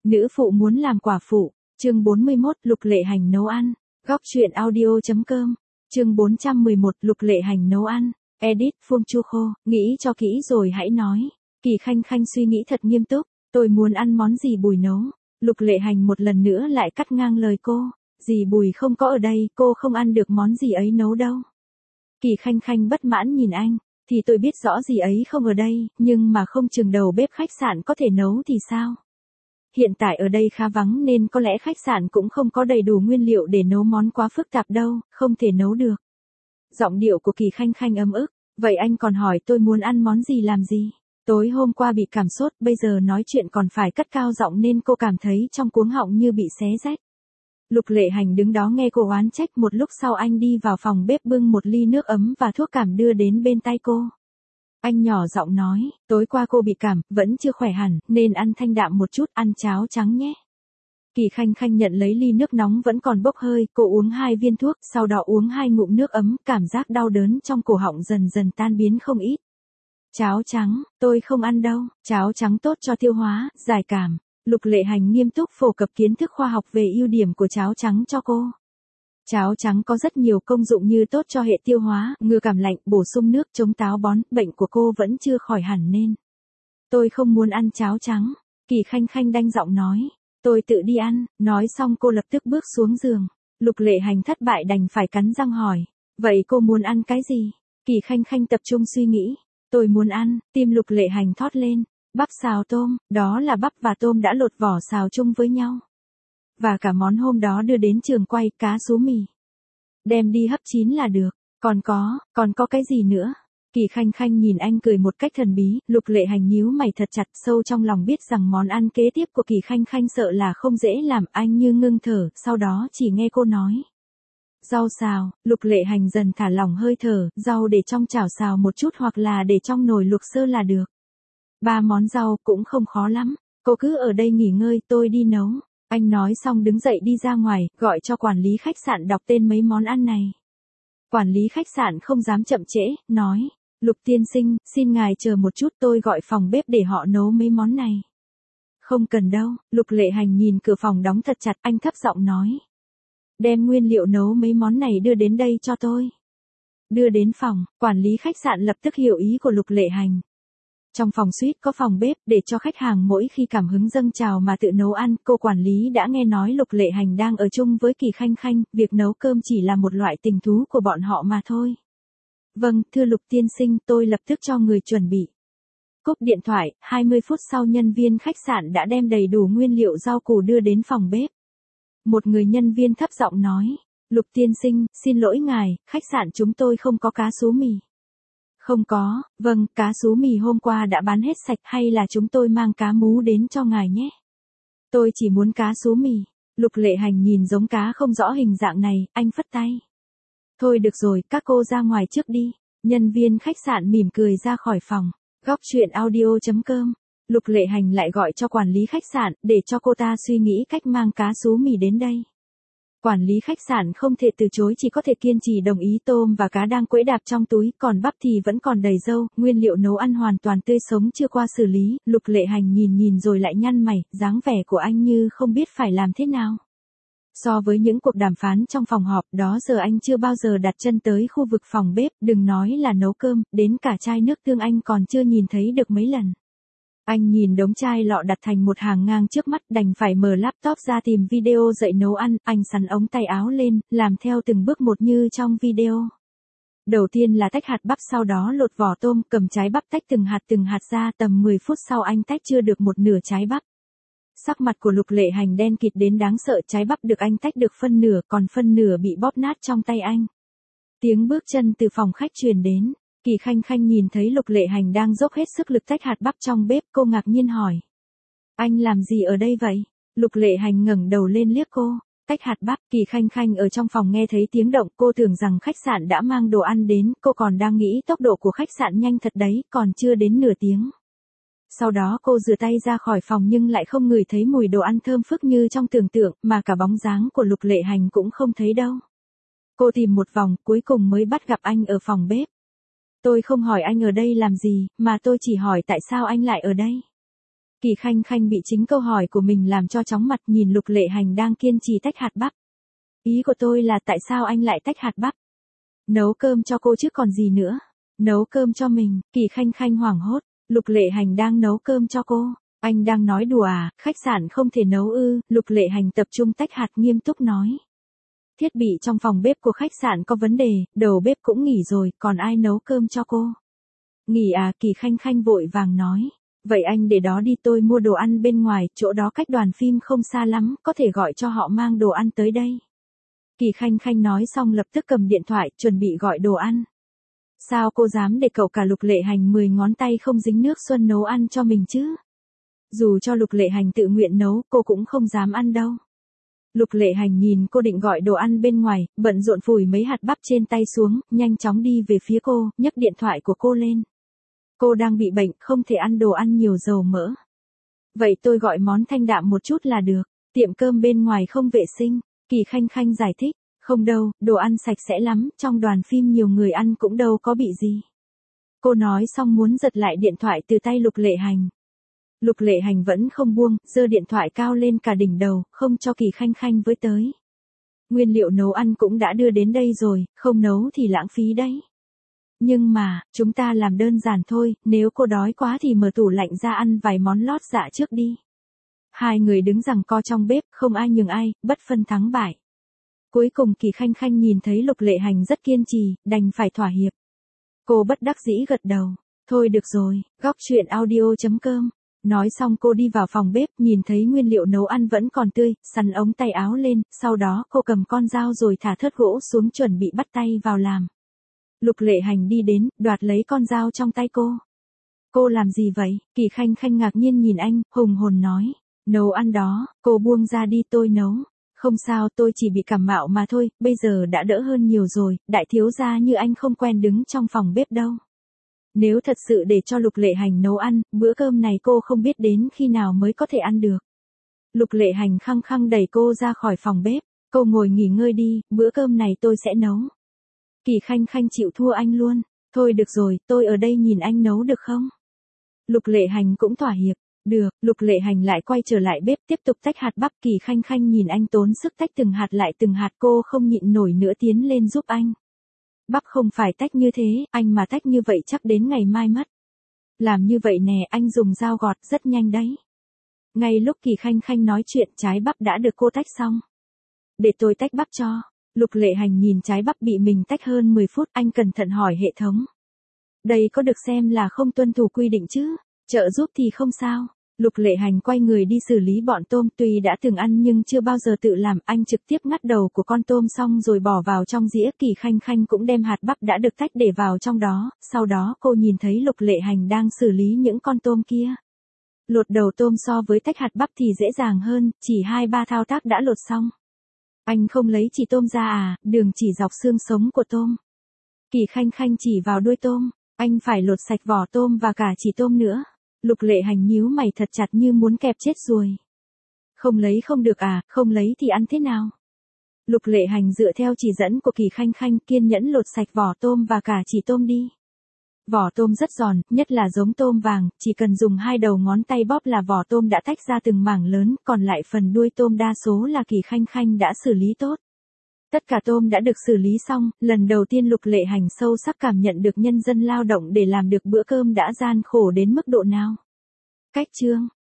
Nữ phụ muốn làm quả phụ, chương 41, Lục Lệ Hành nấu ăn, góc truyện audio.com, chương 411, Lục Lệ Hành nấu ăn, edit, Phương Chu Khô, nghĩ cho kỹ rồi hãy nói. Kỳ Khanh Khanh suy nghĩ thật nghiêm túc, tôi muốn ăn món gì Bùi nấu. Lục Lệ Hành một lần nữa lại cắt ngang lời cô, dì Bùi không có ở đây, cô không ăn được món gì ấy nấu đâu. Kỳ Khanh Khanh bất mãn nhìn anh, thì tôi biết rõ dì ấy không ở đây, nhưng mà không chừng đầu bếp khách sạn có thể nấu thì sao? Hiện tại ở đây khá vắng nên có lẽ khách sạn cũng không có đầy đủ nguyên liệu để nấu món quá phức tạp đâu, không thể nấu được. Giọng điệu của Kỳ Khanh Khanh ấm ức, vậy anh còn hỏi tôi muốn ăn món gì làm gì? Tối hôm qua bị cảm sốt, bây giờ nói chuyện còn phải cất cao giọng nên cô cảm thấy trong cuống họng như bị xé rách. Lục Lệ Hành đứng đó nghe cô oán trách, một lúc sau anh đi vào phòng bếp bưng một ly nước ấm và thuốc cảm đưa đến bên tay cô. Anh nhỏ giọng nói, tối qua cô bị cảm, vẫn chưa khỏe hẳn, nên ăn thanh đạm một chút, ăn cháo trắng nhé. Kỳ Khanh Khanh nhận lấy ly nước nóng vẫn còn bốc hơi, cô uống 2 viên thuốc, sau đó uống 2 ngụm nước ấm, cảm giác đau đớn trong cổ họng dần dần tan biến không ít. Cháo trắng, tôi không ăn đâu, cháo trắng tốt cho tiêu hóa, giải cảm. Lục Lệ Hành nghiêm túc phổ cập kiến thức khoa học về ưu điểm của cháo trắng cho cô. Cháo trắng có rất nhiều công dụng như tốt cho hệ tiêu hóa, ngừa cảm lạnh, bổ sung nước, chống táo bón, bệnh của cô vẫn chưa khỏi hẳn nên. Tôi không muốn ăn cháo trắng, Kỳ Khanh Khanh đanh giọng nói. Tôi tự đi ăn, nói xong cô lập tức bước xuống giường. Lục Lệ Hành thất bại đành phải cắn răng hỏi. Vậy cô muốn ăn cái gì? Kỳ Khanh Khanh tập trung suy nghĩ. Tôi muốn ăn, tim Lục Lệ Hành thót lên. Bắp xào tôm, đó là bắp và tôm đã lột vỏ xào chung với nhau. Và cả món hôm đó đưa đến trường quay, cá sú mì. Đem đi hấp chín là được, còn có cái gì nữa? Kỳ Khanh Khanh nhìn anh cười một cách thần bí, Lục Lệ Hành nhíu mày thật chặt, sâu trong lòng biết rằng món ăn kế tiếp của Kỳ Khanh Khanh sợ là không dễ làm, anh như ngưng thở, sau đó chỉ nghe cô nói. Rau xào, Lục Lệ Hành dần thả lỏng hơi thở, rau để trong chảo xào một chút hoặc là để trong nồi luộc sơ là được. 3 món rau cũng không khó lắm, cô cứ ở đây nghỉ ngơi, tôi đi nấu. Anh nói xong đứng dậy đi ra ngoài, gọi cho quản lý khách sạn đọc tên mấy món ăn này. Quản lý khách sạn không dám chậm trễ, nói, Lục tiên sinh, xin ngài chờ một chút, tôi gọi phòng bếp để họ nấu mấy món này. Không cần đâu, Lục Lệ Hành nhìn cửa phòng đóng thật chặt, anh thấp giọng nói. Đem nguyên liệu nấu mấy món này đưa đến đây cho tôi. Đưa đến phòng, quản lý khách sạn lập tức hiểu ý của Lục Lệ Hành. Trong phòng suite có phòng bếp để cho khách hàng mỗi khi cảm hứng dâng trào mà tự nấu ăn, cô quản lý đã nghe nói Lục Lệ Hành đang ở chung với Kỳ Khanh Khanh, việc nấu cơm chỉ là một loại tình thú của bọn họ mà thôi. Vâng, thưa Lục tiên sinh, tôi lập tức cho người chuẩn bị. Cúp điện thoại, 20 phút sau nhân viên khách sạn đã đem đầy đủ nguyên liệu rau củ đưa đến phòng bếp. Một người nhân viên thấp giọng nói, Lục tiên sinh, xin lỗi ngài, khách sạn chúng tôi không có cá sú mì. Không có, vâng, cá sú mì hôm qua đã bán hết sạch, hay là chúng tôi mang cá mú đến cho ngài nhé. Tôi chỉ muốn cá sú mì. Lục Lệ Hành nhìn giống cá không rõ hình dạng này, anh phất tay. Thôi được rồi, các cô ra ngoài trước đi. Nhân viên khách sạn mỉm cười ra khỏi phòng. Góc truyện audio.com. Lục Lệ Hành lại gọi cho quản lý khách sạn, để cho cô ta suy nghĩ cách mang cá sú mì đến đây. Quản lý khách sạn không thể từ chối, chỉ có thể kiên trì đồng ý. Tôm và cá đang quẫy đạp trong túi, còn bắp thì vẫn còn đầy dâu, nguyên liệu nấu ăn hoàn toàn tươi sống chưa qua xử lý. Lục Lệ Hành nhìn rồi lại nhăn mày, dáng vẻ của anh như không biết phải làm thế nào. So với những cuộc đàm phán trong phòng họp, đó giờ anh chưa bao giờ đặt chân tới khu vực phòng bếp, đừng nói là nấu cơm, đến cả chai nước tương anh còn chưa nhìn thấy được mấy lần. Anh nhìn đống chai lọ đặt thành một hàng ngang trước mắt, đành phải mở laptop ra tìm video dạy nấu ăn, anh xắn ống tay áo lên, làm theo từng bước một như trong video. Đầu tiên là tách hạt bắp, sau đó lột vỏ tôm, cầm trái bắp tách từng hạt ra, tầm 10 phút sau anh tách chưa được một nửa trái bắp. Sắc mặt của Lục Lệ Hành đen kịt đến đáng sợ, trái bắp được anh tách được phân nửa, còn phân nửa bị bóp nát trong tay anh. Tiếng bước chân từ phòng khách truyền đến. Kỳ Khanh Khanh nhìn thấy Lục Lệ Hành đang dốc hết sức lực tách hạt bắp trong bếp, cô ngạc nhiên hỏi. Anh làm gì ở đây vậy? Lục Lệ Hành ngẩng đầu lên liếc cô. Tách hạt bắp. Kỳ Khanh Khanh ở trong phòng nghe thấy tiếng động, cô tưởng rằng khách sạn đã mang đồ ăn đến, cô còn đang nghĩ tốc độ của khách sạn nhanh thật đấy, còn chưa đến nửa tiếng. Sau đó cô rửa tay ra khỏi phòng nhưng lại không ngửi thấy mùi đồ ăn thơm phức như trong tưởng tượng, mà cả bóng dáng của Lục Lệ Hành cũng không thấy đâu. Cô tìm một vòng, cuối cùng mới bắt gặp anh ở phòng bếp. Tôi không hỏi anh ở đây làm gì, mà tôi chỉ hỏi tại sao anh lại ở đây. Kỳ Khanh Khanh bị chính câu hỏi của mình làm cho chóng mặt, nhìn Lục Lệ Hành đang kiên trì tách hạt bắp. Ý của tôi là tại sao anh lại tách hạt bắp? Nấu cơm cho cô chứ còn gì nữa. Nấu cơm cho mình, Kỳ Khanh Khanh hoảng hốt. Lục Lệ Hành đang nấu cơm cho cô. Anh đang nói đùa à, khách sạn không thể nấu ư? Lục Lệ Hành tập trung tách hạt, nghiêm túc nói. Thiết bị trong phòng bếp của khách sạn có vấn đề, đầu bếp cũng nghỉ rồi, còn ai nấu cơm cho cô? Nghỉ à? Kỳ Khanh Khanh vội vàng nói. Vậy anh để đó đi, tôi mua đồ ăn bên ngoài, chỗ đó cách đoàn phim không xa lắm, có thể gọi cho họ mang đồ ăn tới đây. Kỳ Khanh Khanh nói xong lập tức cầm điện thoại, chuẩn bị gọi đồ ăn. Sao cô dám để cậu cả Lục Lệ Hành 10 ngón tay không dính nước xuân nấu ăn cho mình chứ? Dù cho Lục Lệ Hành tự nguyện nấu, cô cũng không dám ăn đâu. Lục Lệ Hành nhìn cô định gọi đồ ăn bên ngoài, bận rộn phủi mấy hạt bắp trên tay xuống, nhanh chóng đi về phía cô, nhấc điện thoại của cô lên. Cô đang bị bệnh, không thể ăn đồ ăn nhiều dầu mỡ. Vậy tôi gọi món thanh đạm một chút là được, tiệm cơm bên ngoài không vệ sinh. Kỳ Khanh Khanh giải thích, không đâu, đồ ăn sạch sẽ lắm, trong đoàn phim nhiều người ăn cũng đâu có bị gì. Cô nói xong muốn giật lại điện thoại từ tay Lục Lệ Hành. Lục Lệ Hành vẫn không buông, giơ điện thoại cao lên cả đỉnh đầu, không cho Kỳ Khanh Khanh với tới. Nguyên liệu nấu ăn cũng đã đưa đến đây rồi, không nấu thì lãng phí đấy. Nhưng mà, chúng ta làm đơn giản thôi, nếu cô đói quá thì mở tủ lạnh ra ăn vài món lót dạ trước đi. Hai người đứng giằng co trong bếp, không ai nhường ai, bất phân thắng bại. Cuối cùng Kỳ Khanh Khanh nhìn thấy Lục Lệ Hành rất kiên trì, đành phải thỏa hiệp. Cô bất đắc dĩ gật đầu. Thôi được rồi, góc truyện audio.com. Nói xong cô đi vào phòng bếp, nhìn thấy nguyên liệu nấu ăn vẫn còn tươi, sắn ống tay áo lên, sau đó cô cầm con dao rồi thả thớt gỗ xuống chuẩn bị bắt tay vào làm. Lục Lệ Hành đi đến, đoạt lấy con dao trong tay cô. Cô làm gì vậy? Kỳ Khanh Khanh ngạc nhiên nhìn anh, hùng hồn nói. Nấu ăn đó, cô buông ra đi, tôi nấu. Không sao, tôi chỉ bị cảm mạo mà thôi, bây giờ đã đỡ hơn nhiều rồi, đại thiếu gia như anh không quen đứng trong phòng bếp đâu. Nếu thật sự để cho Lục Lệ Hành nấu ăn, bữa cơm này cô không biết đến khi nào mới có thể ăn được. Lục Lệ Hành khăng khăng đẩy cô ra khỏi phòng bếp, cô ngồi nghỉ ngơi đi, bữa cơm này tôi sẽ nấu. Kỳ Khanh Khanh chịu thua anh luôn, thôi được rồi, tôi ở đây nhìn anh nấu được không? Lục Lệ Hành cũng thỏa hiệp, được, Lục Lệ Hành lại quay trở lại bếp tiếp tục tách hạt bắp. Kỳ Khanh Khanh nhìn anh tốn sức tách từng hạt lại từng hạt, cô không nhịn nổi nữa tiến lên giúp anh. Bắp không phải tách như thế, anh mà tách như vậy chắc đến ngày mai mất. Làm như vậy nè, anh dùng dao gọt rất nhanh đấy. Ngay lúc Kỳ Khanh Khanh nói chuyện, trái bắp đã được cô tách xong. Để tôi tách bắp cho. Lục Lệ Hành nhìn trái bắp bị mình tách hơn 10 phút, anh cẩn thận hỏi hệ thống. Đây có được xem là không tuân thủ quy định chứ? Trợ giúp thì không sao. Lục Lệ Hành quay người đi xử lý bọn tôm, tuy đã từng ăn nhưng chưa bao giờ tự làm, anh trực tiếp ngắt đầu của con tôm xong rồi bỏ vào trong dĩa. Kỳ Khanh Khanh cũng đem hạt bắp đã được tách để vào trong đó, sau đó cô nhìn thấy Lục Lệ Hành đang xử lý những con tôm kia. Lột đầu tôm so với tách hạt bắp thì dễ dàng hơn, chỉ 2-3 thao tác đã lột xong. Anh không lấy chỉ tôm ra à, đường chỉ dọc xương sống của tôm. Kỳ Khanh Khanh chỉ vào đuôi tôm, anh phải lột sạch vỏ tôm và cả chỉ tôm nữa. Lục Lệ Hành nhíu mày thật chặt như muốn kẹp chết ruồi. Không lấy không được à, không lấy thì ăn thế nào? Lục Lệ Hành dựa theo chỉ dẫn của Kỳ Khanh Khanh, kiên nhẫn lột sạch vỏ tôm và cả chỉ tôm đi. Vỏ tôm rất giòn, nhất là giống tôm vàng, chỉ cần dùng 2 đầu ngón tay bóp là vỏ tôm đã tách ra từng mảng lớn, còn lại phần đuôi tôm đa số là Kỳ Khanh Khanh đã xử lý tốt. Tất cả tôm đã được xử lý xong, lần đầu tiên Lục Lệ Hành sâu sắc cảm nhận được nhân dân lao động để làm được bữa cơm đã gian khổ đến mức độ nào. Cách chương